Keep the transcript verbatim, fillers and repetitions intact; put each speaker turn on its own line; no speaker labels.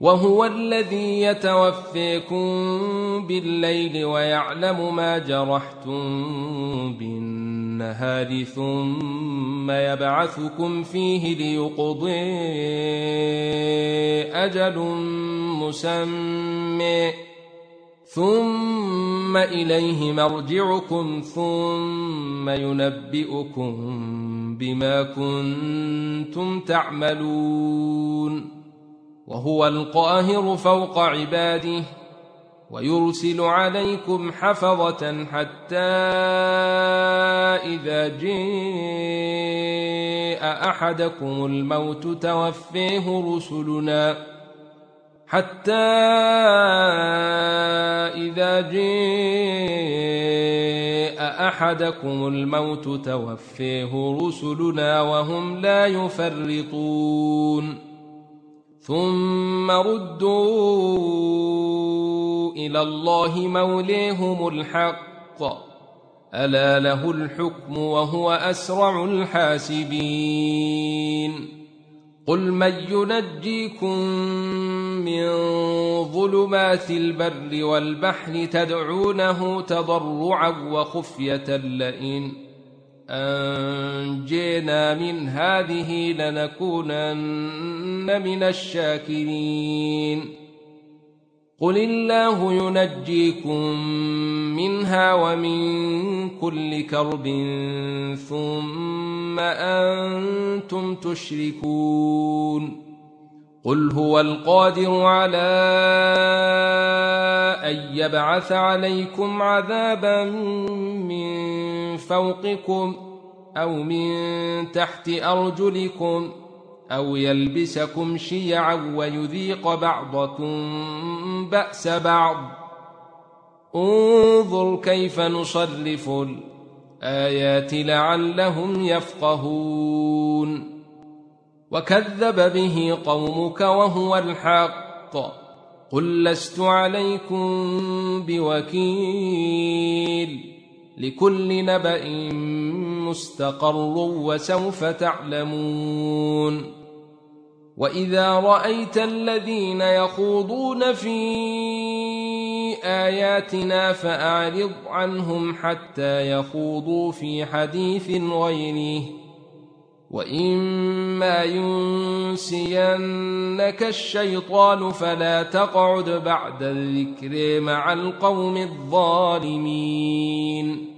وهو الذي يتوفيكم بالليل ويعلم ما جرحتم بالنهار ثم يبعثكم فيه ليقضي أجل مسمى ثم إليه مرجعكم ثم ينبئكم بما كنتم تعملون. وهو القاهر فوق عباده ويرسل عليكم حفظة حتى إذا جاء أحدكم الموت توفيه رسلنا حتى إذا جاء أحدكم الموت توفيه رسلنا وهم لا يفرطون ثم ردوا إلى الله موليهم الحق ألا له الحكم وهو أسرع الحاسبين. قل من ينجيكم من ظلمات البر والبحر تدعونه تضرعا وخفية لئن أنجينا من هذه لنكونن من الشاكرين. قل الله ينجيكم منها ومن كل كرب ثم أنتم تشركون. قل هو القادر على أن يبعث عليكم عذابا من فوقكم أو من تحت أرجلكم أو يلبسكم شيعا ويذيق بعضكم بأس بعض. انظر كيف نصرف الآيات لعلهم يفقهون. وكذب به قومك وهو الحق قل لست عليكم بوكيل لكل نبأ مستقر وسوف تعلمون. وإذا رأيت الذين يخوضون في آياتنا فأعرض عنهم حتى يخوضوا في حديث غيره وإما ينسينك الشيطان فلا تقعد بعد الذكر مع القوم الظالمين.